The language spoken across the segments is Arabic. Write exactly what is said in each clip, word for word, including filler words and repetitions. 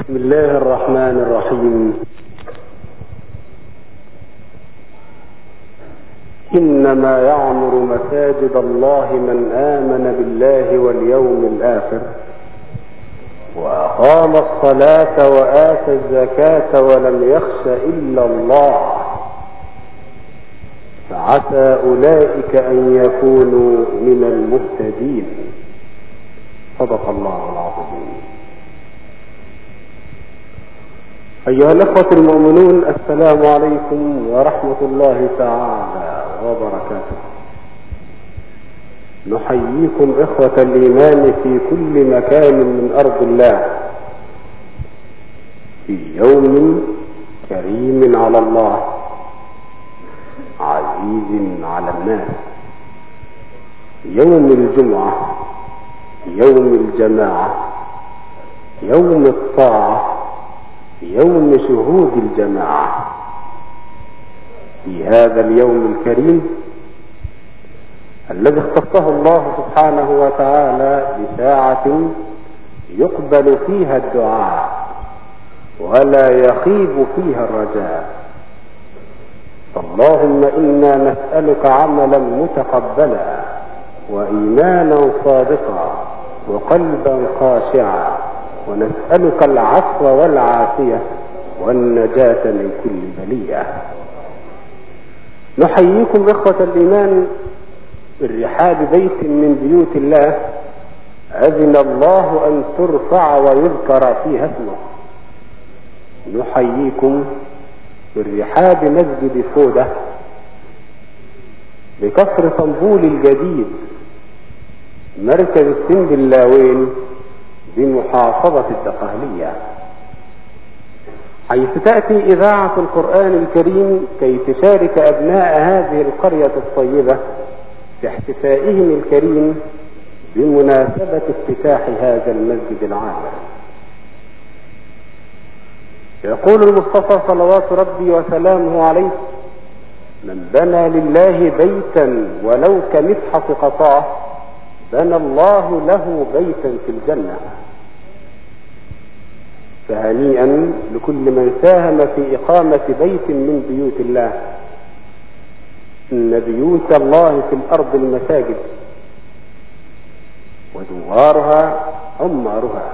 بسم الله الرحمن الرحيم. إنما يعمر مساجد الله من آمن بالله واليوم الآخر وأقام الصلاة وآتى الزكاة ولم يخش إلا الله فعسى أولئك أن يكونوا من المهتدين. صدق الله العظيم. أيها الأخوة المؤمنون، السلام عليكم ورحمة الله تعالى وبركاته. نحييكم إخوة الإيمان في كل مكان من أرض الله في يوم كريم على الله عزيز على الناس، يوم الجمعة، يوم الجماعة، يوم الطاعة، يوم شهود الجماعة. في هذا اليوم الكريم الذي اختصه الله سبحانه وتعالى بساعة يقبل فيها الدعاء ولا يخيب فيها الرجاء، اللهم إنا نسألك عملا متقبلا وإيمانا صادقا وقلبا خاشعا، ونسألك العفو والعافية والنجاة من كل بلية. نحييكم إخوة الإيمان بالرحاب بيت من بيوت الله أذن الله أن ترفع ويذكر فيها اسمه. نحييكم بالرحاب مسجد فودة بكفر طنبول الجديد مركز السنبلاوين بمحافظة الدقهلية، حيث تأتي إذاعة القرآن الكريم كي تشارك أبناء هذه القرية الطيبة في احتفائهم الكريم بمناسبة افتتاح هذا المسجد العامر. يقول المصطفى صلوات ربي وسلامه عليه: من بنى لله بيتا ولو كمفحص قطاه بنى الله له بيتا في الجنة. فهنيئا لكل من ساهم في إقامة بيت من بيوت الله. إن بيوت الله في الأرض المساجد ودوارها عمارها.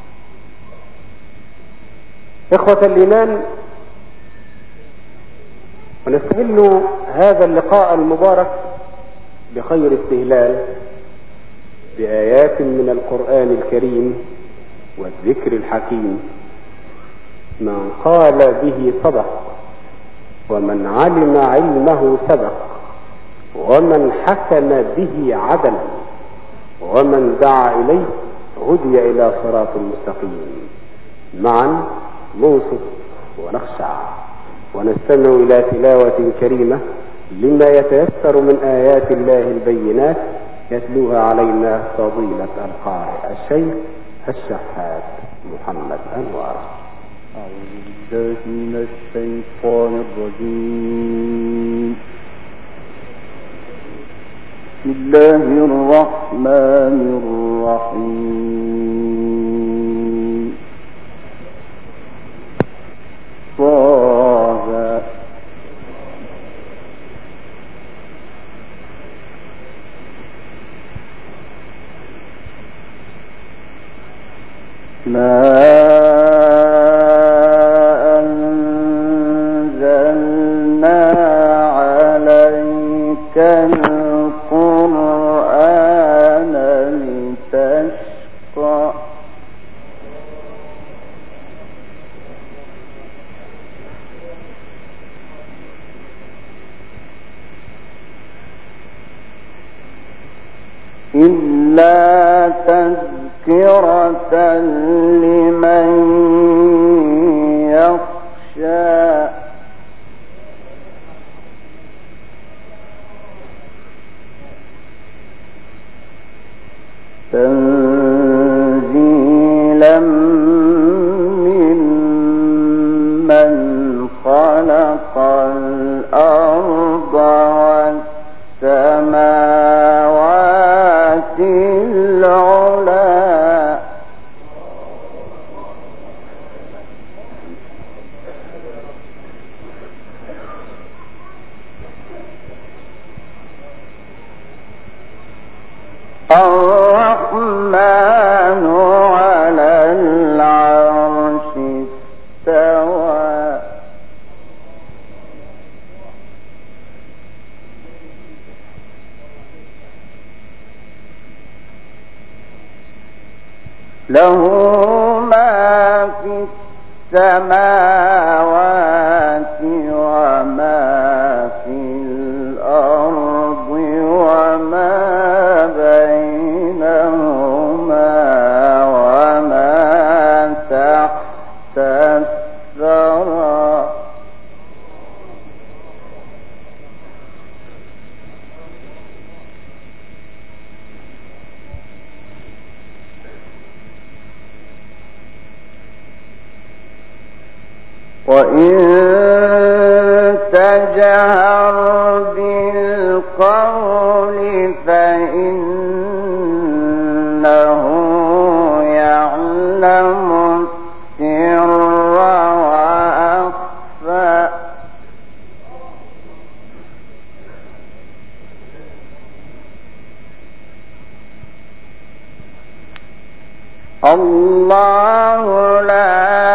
إخوة الإيمان، ونستهل هذا اللقاء المبارك بخير استهلال بآيات من القرآن الكريم والذكر الحكيم. من قال به صدق، ومن علم علمه سبق، ومن حكم به عدل، ومن دعا إليه هدي إلى صراط مستقيم. معا ننصت ونخشع ونستمع إلى تلاوة كريمة لما يتيسر من آيات الله البينات يتلوها علينا فضيلة القارئ الشيخ الشحات محمد أنوار. أعوذ بالله من الشيطان الرجيم. بسم الله الرحمن الرحيم. طه ما أنزلنا عليك القرآن لتشقى إلا تذكرة لمن يخشى تنزيلا ممن خلق الأرض والسماوات العلى له ما في السماوات وما في الأرض وما بينهما وما تحت الثرى وإن تجهر بالقول فإنه يعلم السر وأخفى الله لا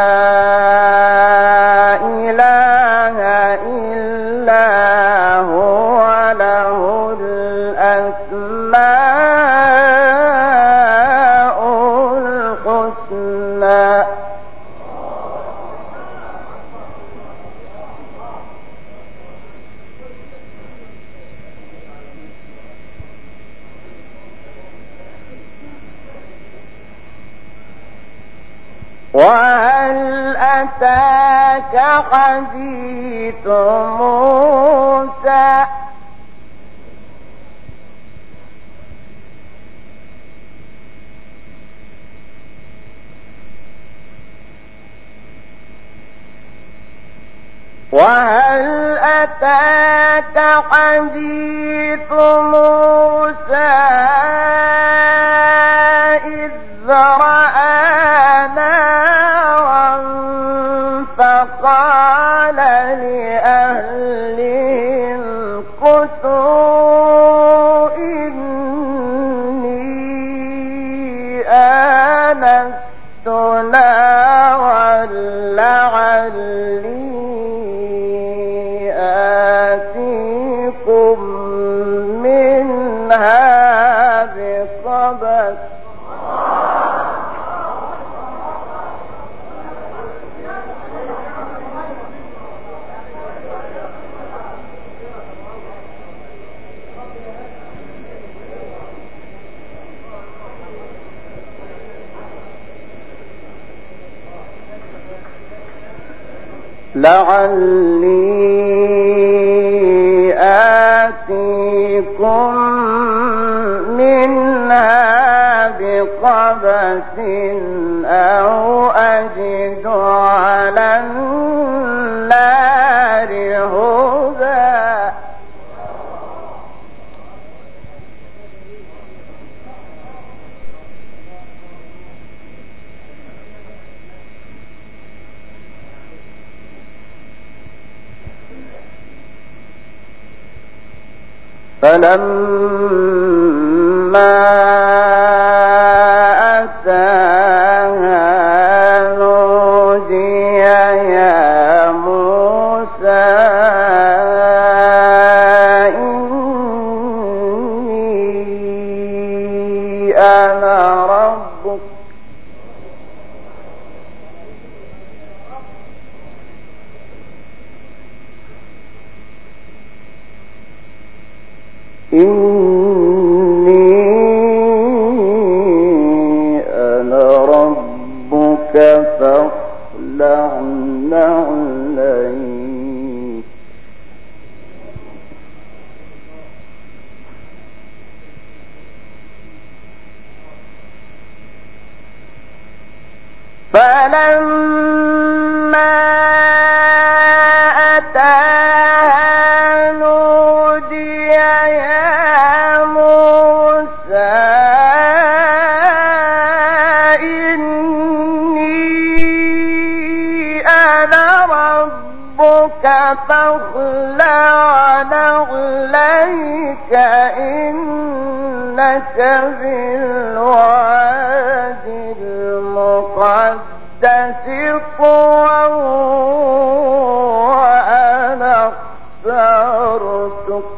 وهل أتاك حديث موسى وهل أتاك حديث موسى إذ رأى فقال لأهلهم كثوا إني آنست نارا لعلي آتيكم منها بقبس لعلي آتيكم منها بقبس أو أجد على النار هدى فلما أتاها نودي يا موسى إني أنا ربك إني أنا ربك فاخلع نعليك فلما أتاها نودي يا موسى إني أنا ربك فاخلع نعليك إنك بالوادي المقدس طوى وأنا اخترتك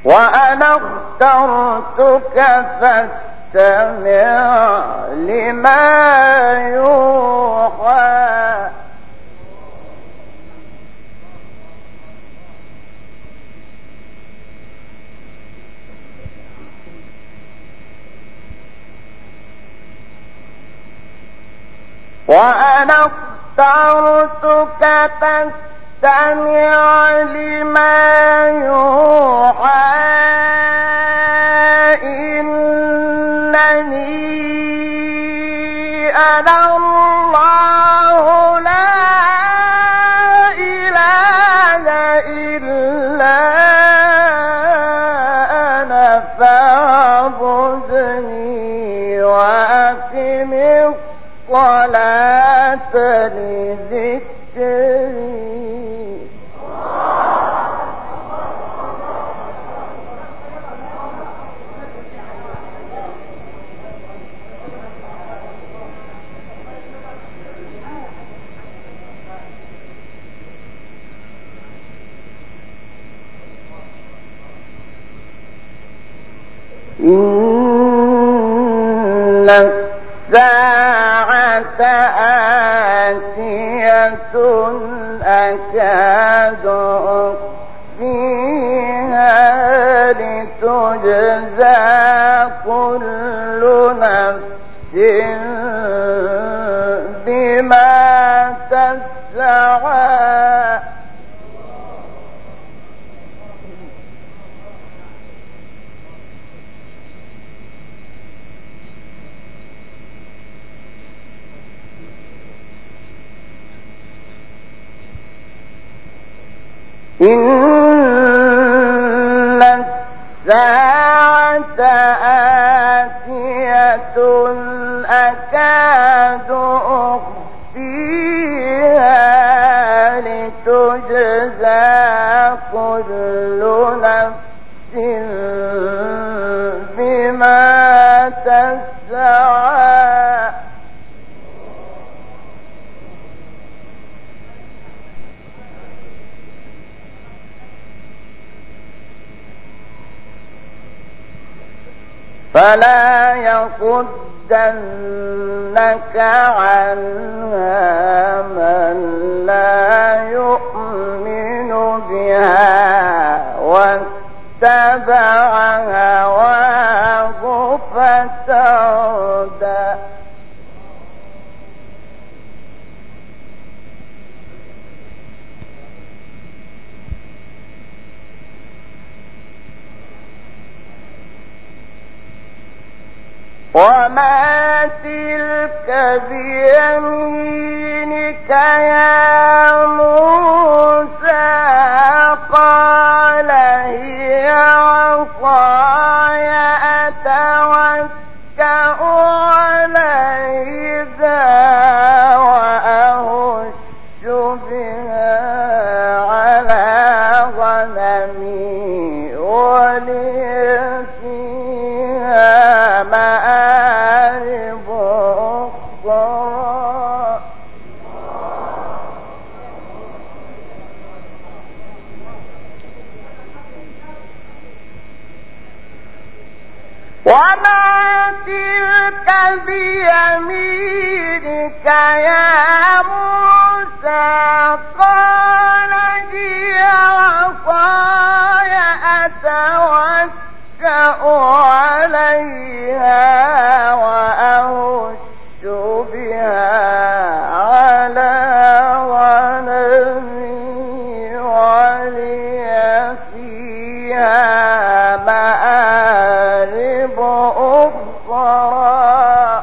وأنا اخترتك فاستمع لما يوحى وأنا اخترتك فاستمع لما يوحى إنني أنا الله لا إله إلا أنا فاعبدني وأقم الصلاة لذكري إن الساعة آتية أكاد أخفيها لتجزى كل نفس بما تسعى إن الساعة آتية أكاد أخفيها لتجزى كل نفس بما تسعى فلا يصدنك عنها من لا يؤمن بها واتبع هواه فتردى وما تلك بيمينك يا موسى قال هي عصاي أتوكأ عليها وأهش بها على غنمي ولي فيها مآرب أخرى وما تلك بيمينك يا موسى قال هي عصاي أتوكأ عليها وأهش بها على غنمي ولي فيها مآرب أخرى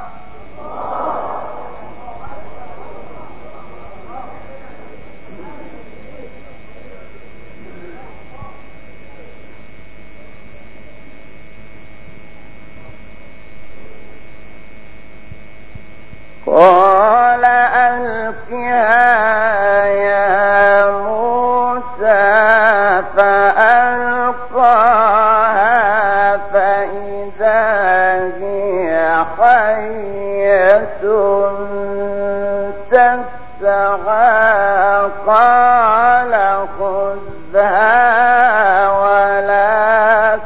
قال ألقها يا موسى فألقاها فإذا هي حية تسعى قال خذها ولا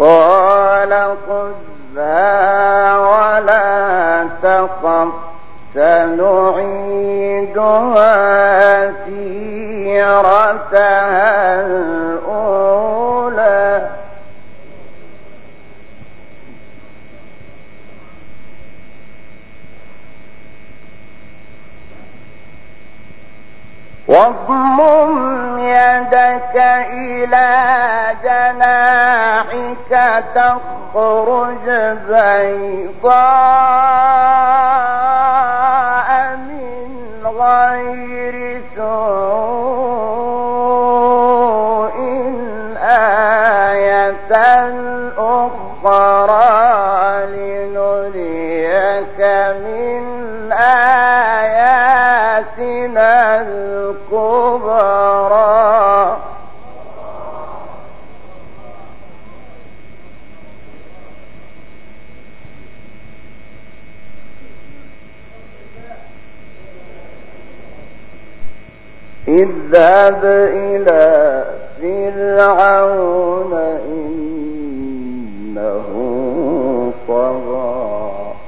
قال خذها ولا تخف سنعيدها سيرتها الأولى واضمم يدك إلى جناحك تخرج بيضاء من غير سوء آية أخرى لنريك من آياتنا الكبرى اذهب إلى فرعون إنه طغى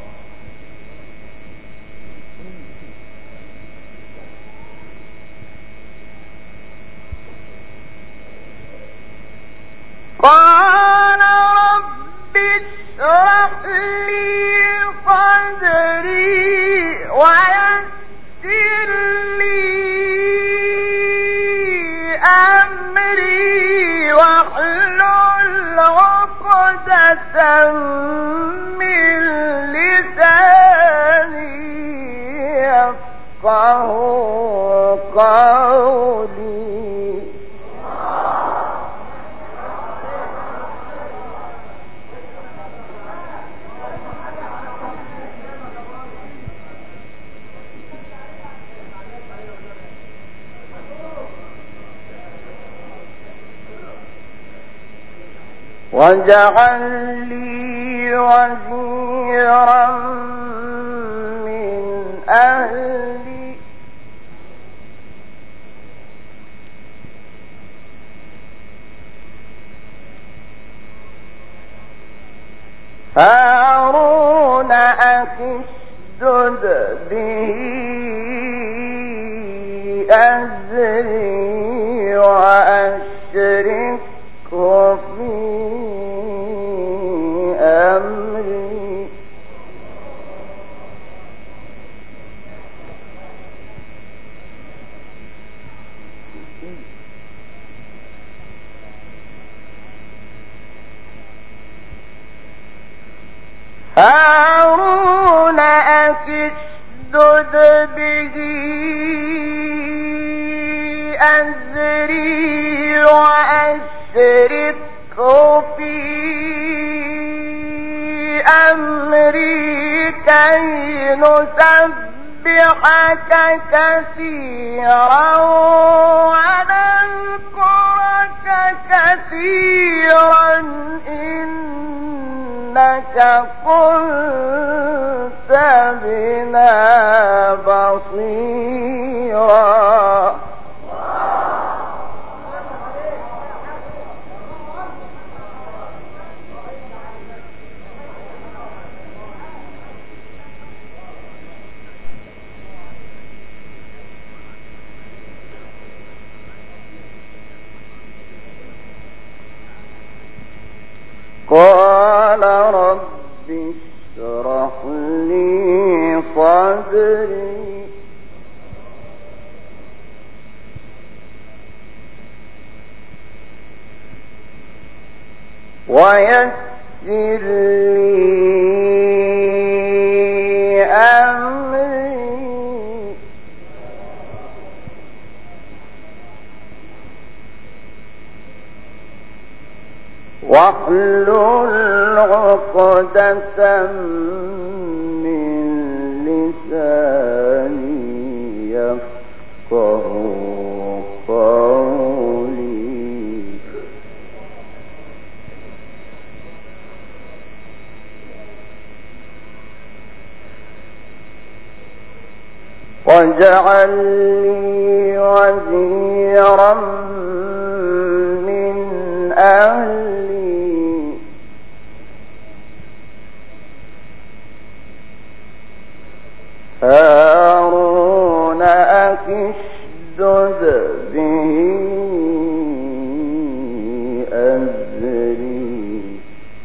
قال رب اشرح لي صدري ويسر لي أمري واحلل عقدة من لساني يفقهوا قولي واجعل لي وزيرا من أهلي هارون أخي اشدد به أزري وأشركه في أمري هارون أخي اشدد به أزري وأشركه في أمري كي نسبحك كثيرا ونذكرك كثيرا إنك كنت بنا بصيرا قال رب اشرح لي صدري ويسر لي أمري واحلل عقدة من لساني يفقهوا قولي واجعل لي وزيرا من أهلي اشدد به أزري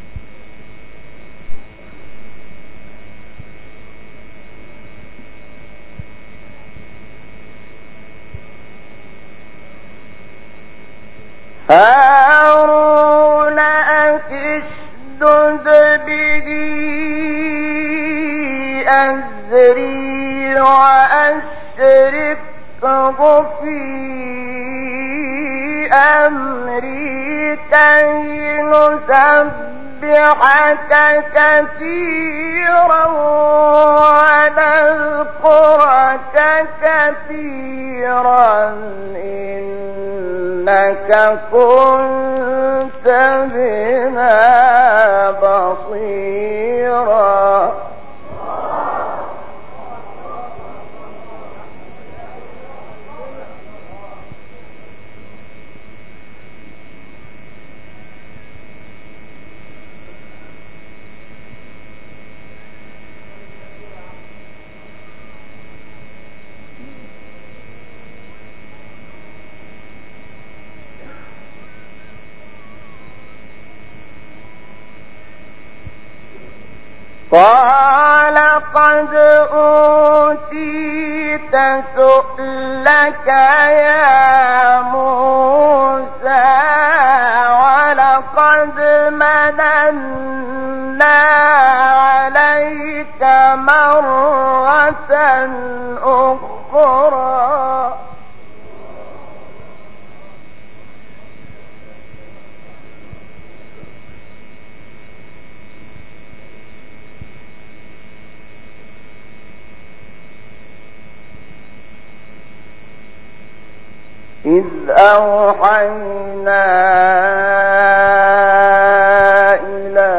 هارون أشدد به أزري وأشركه في أمري كي نسبحك كثيرا ونذكرك كثيرا إنك كنت بنا بصيرا قال قد أوتيت سؤلك يا موسى ولقد مننا عليك مرة أخرى إذ أوحينا إلى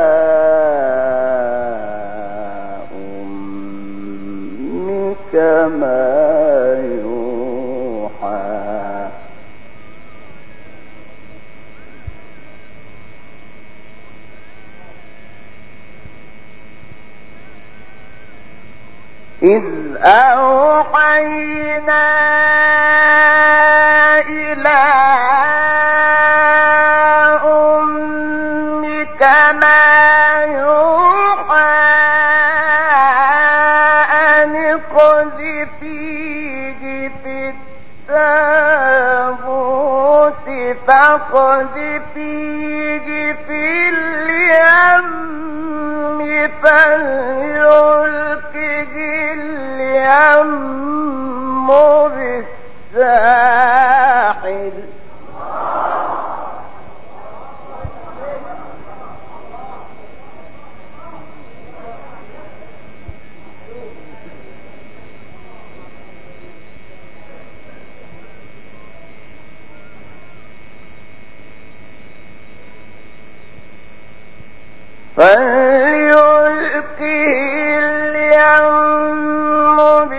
أمك ما يوحى إذ أوحينا إلى أمك ما يوحى أن اقذفيه في التابوت فاقذفيه في اليم فليلقه اليم بالساحل فليلقه اليم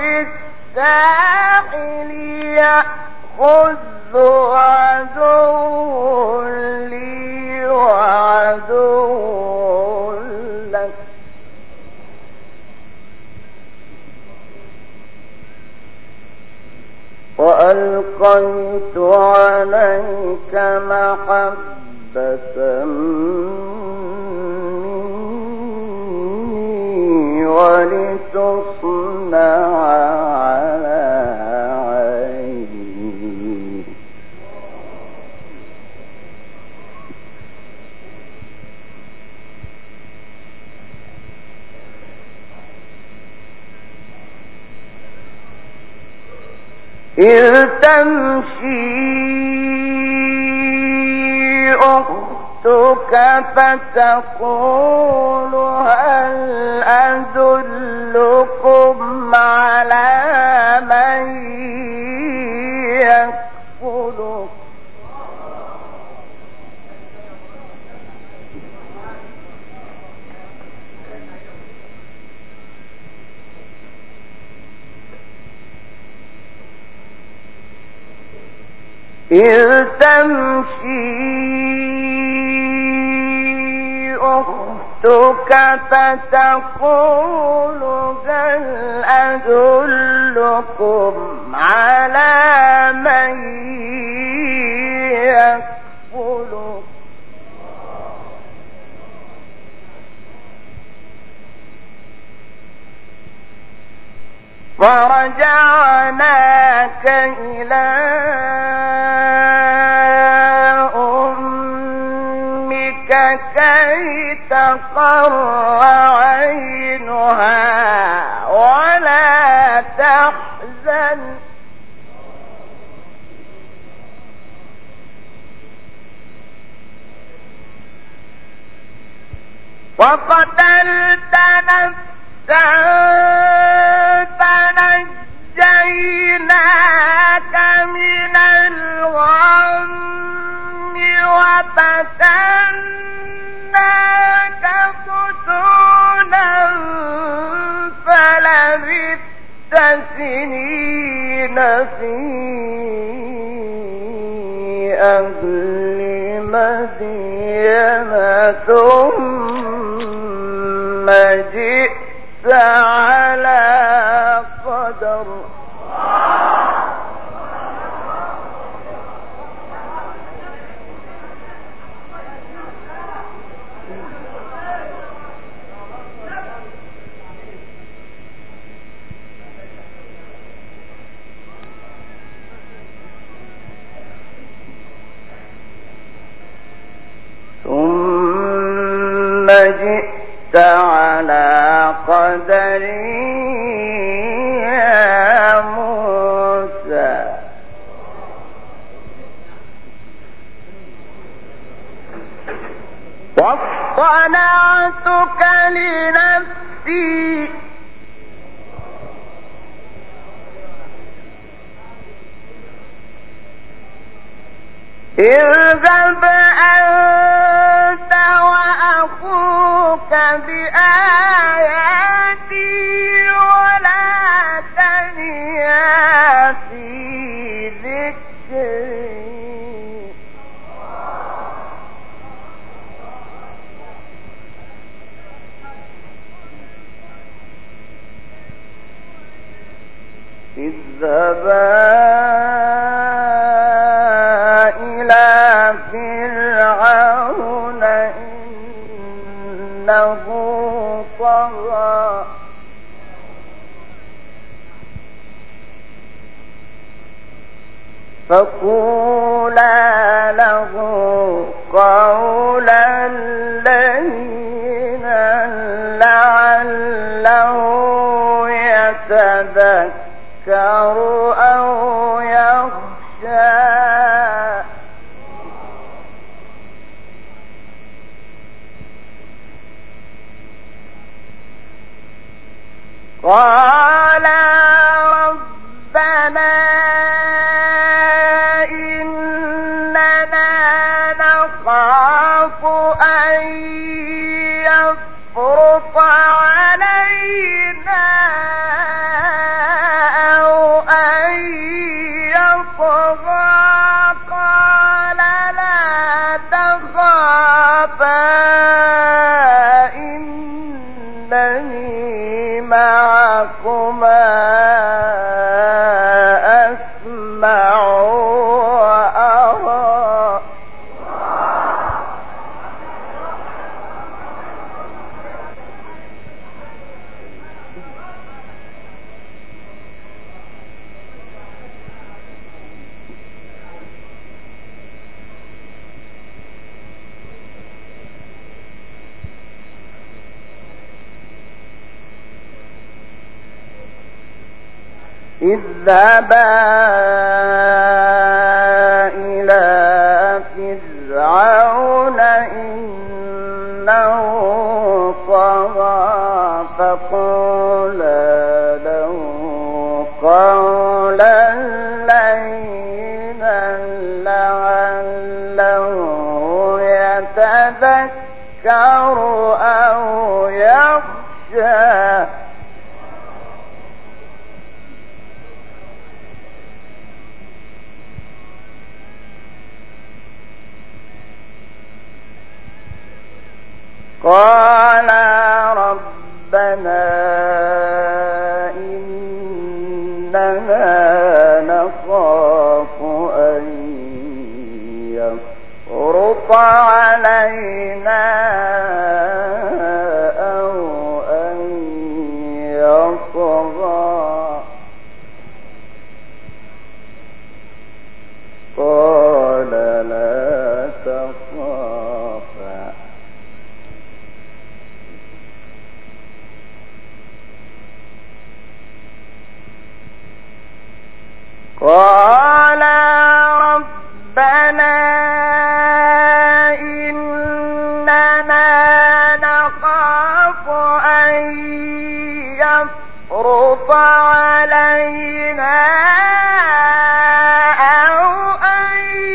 بالساحل يأخذ عدو لي وعدو لك وألقيت عليك محبة مني ولتصنع على عيني إذ تمشي أختك فتقول هل أدلكم على من يكفله إذ تمشي أختك فتقول هل أدلكم على من يكفله فرجعناك إلى أمك كي تقر عينها ولا تحزن وقتلت نفسا فنجيناك من الغم وفتناك فتونا فلبثت سنين في أهل مدين ثم جئت على قدر ثم جئت على قدر يا موسى واصطنعتك لنفسي اذهب أنت وأخوك بآياتي ولا تنيا في ذكري اذهبا فرعون إنه طغى فقولا له قولا لينا لعله يتذكر أو يخشى قال ربنا إننا نخاف أن يفرط علينا أو أن يطغى قال لا تخافا إنني معكما أسمع وأرى اذهبا إلى فرعون إنه طغى فقولا له قولا لينا لعله يتذكر أو يخشى قال ربنا إننا نخاف أن يفرط علينا أو أن يطغى قال لا تخافا قال ربنا إننا نخاف أن يفرط علينا أو أن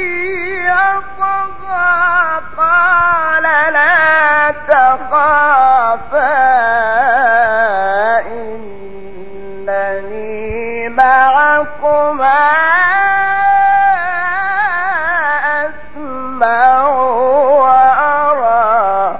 يطغى قال لا تخافا إنني معكما أسمع وأرى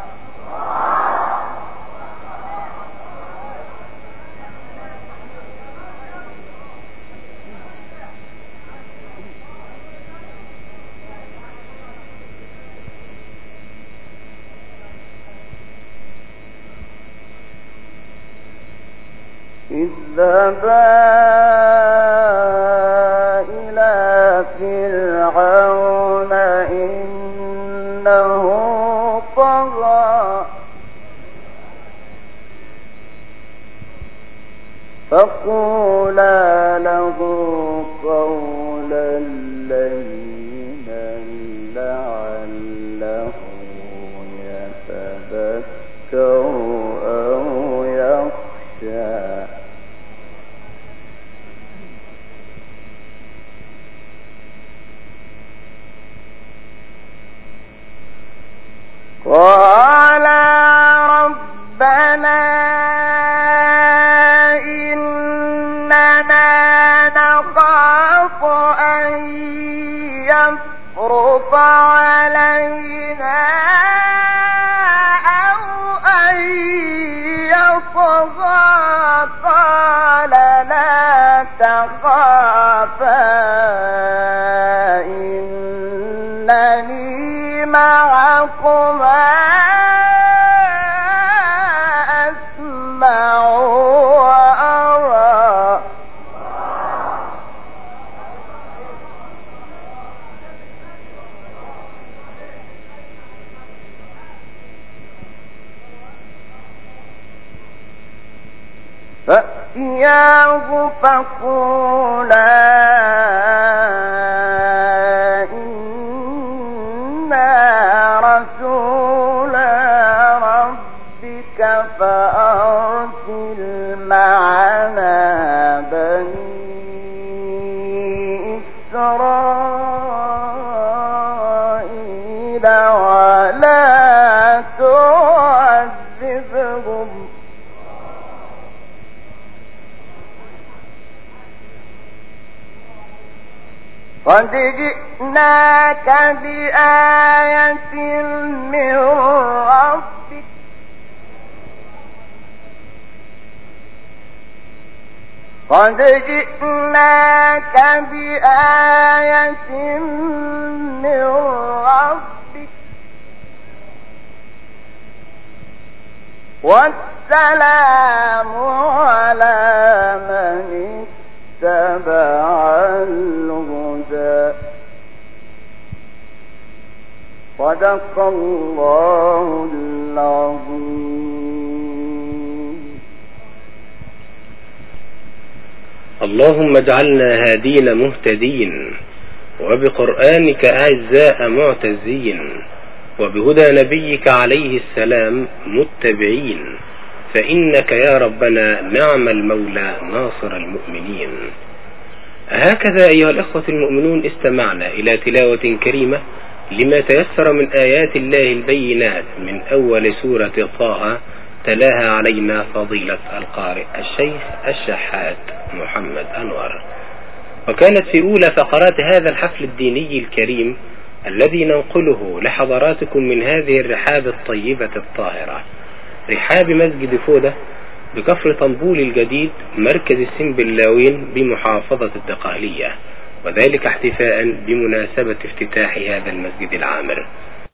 اذهبا إلى فرعون إنه طغى فقولا له قولا لينا لعله يتذكر أو يخشى قال ربنا إننا نخاف أن يفرط علينا أو أن يطغى قال لا تخافا إنني معكما أسمع وأرى فأتياه فقولا فأرسل معنا بني إسرائيل ولا تعذبهم قد جئناك بآية من ربك قد جئناك بآية من ربك والسلام على من اتبع الهدى صدق الله العظيم. اللهم اجعلنا هادين مهتدين، وبقرآنك أعزاء معتزين، وبهدى نبيك عليه السلام متبعين، فإنك يا ربنا نعم المولى ناصر المؤمنين. هكذا أيها الإخوة المؤمنون استمعنا إلى تلاوة كريمة لما تيسر من آيات الله البينات من أول سورة طه تلاها علينا فضيلة القارئ الشيخ الشحات محمد أنور. وكانت في أولى فقرات هذا الحفل الديني الكريم الذي ننقله لحضراتكم من هذه الرحاب الطيبة الطاهرة، رحاب مسجد فودة بكفر طنبول الجديد مركز السنبلاوين بمحافظة الدقهلية، وذلك احتفاء بمناسبة افتتاح هذا المسجد العامر.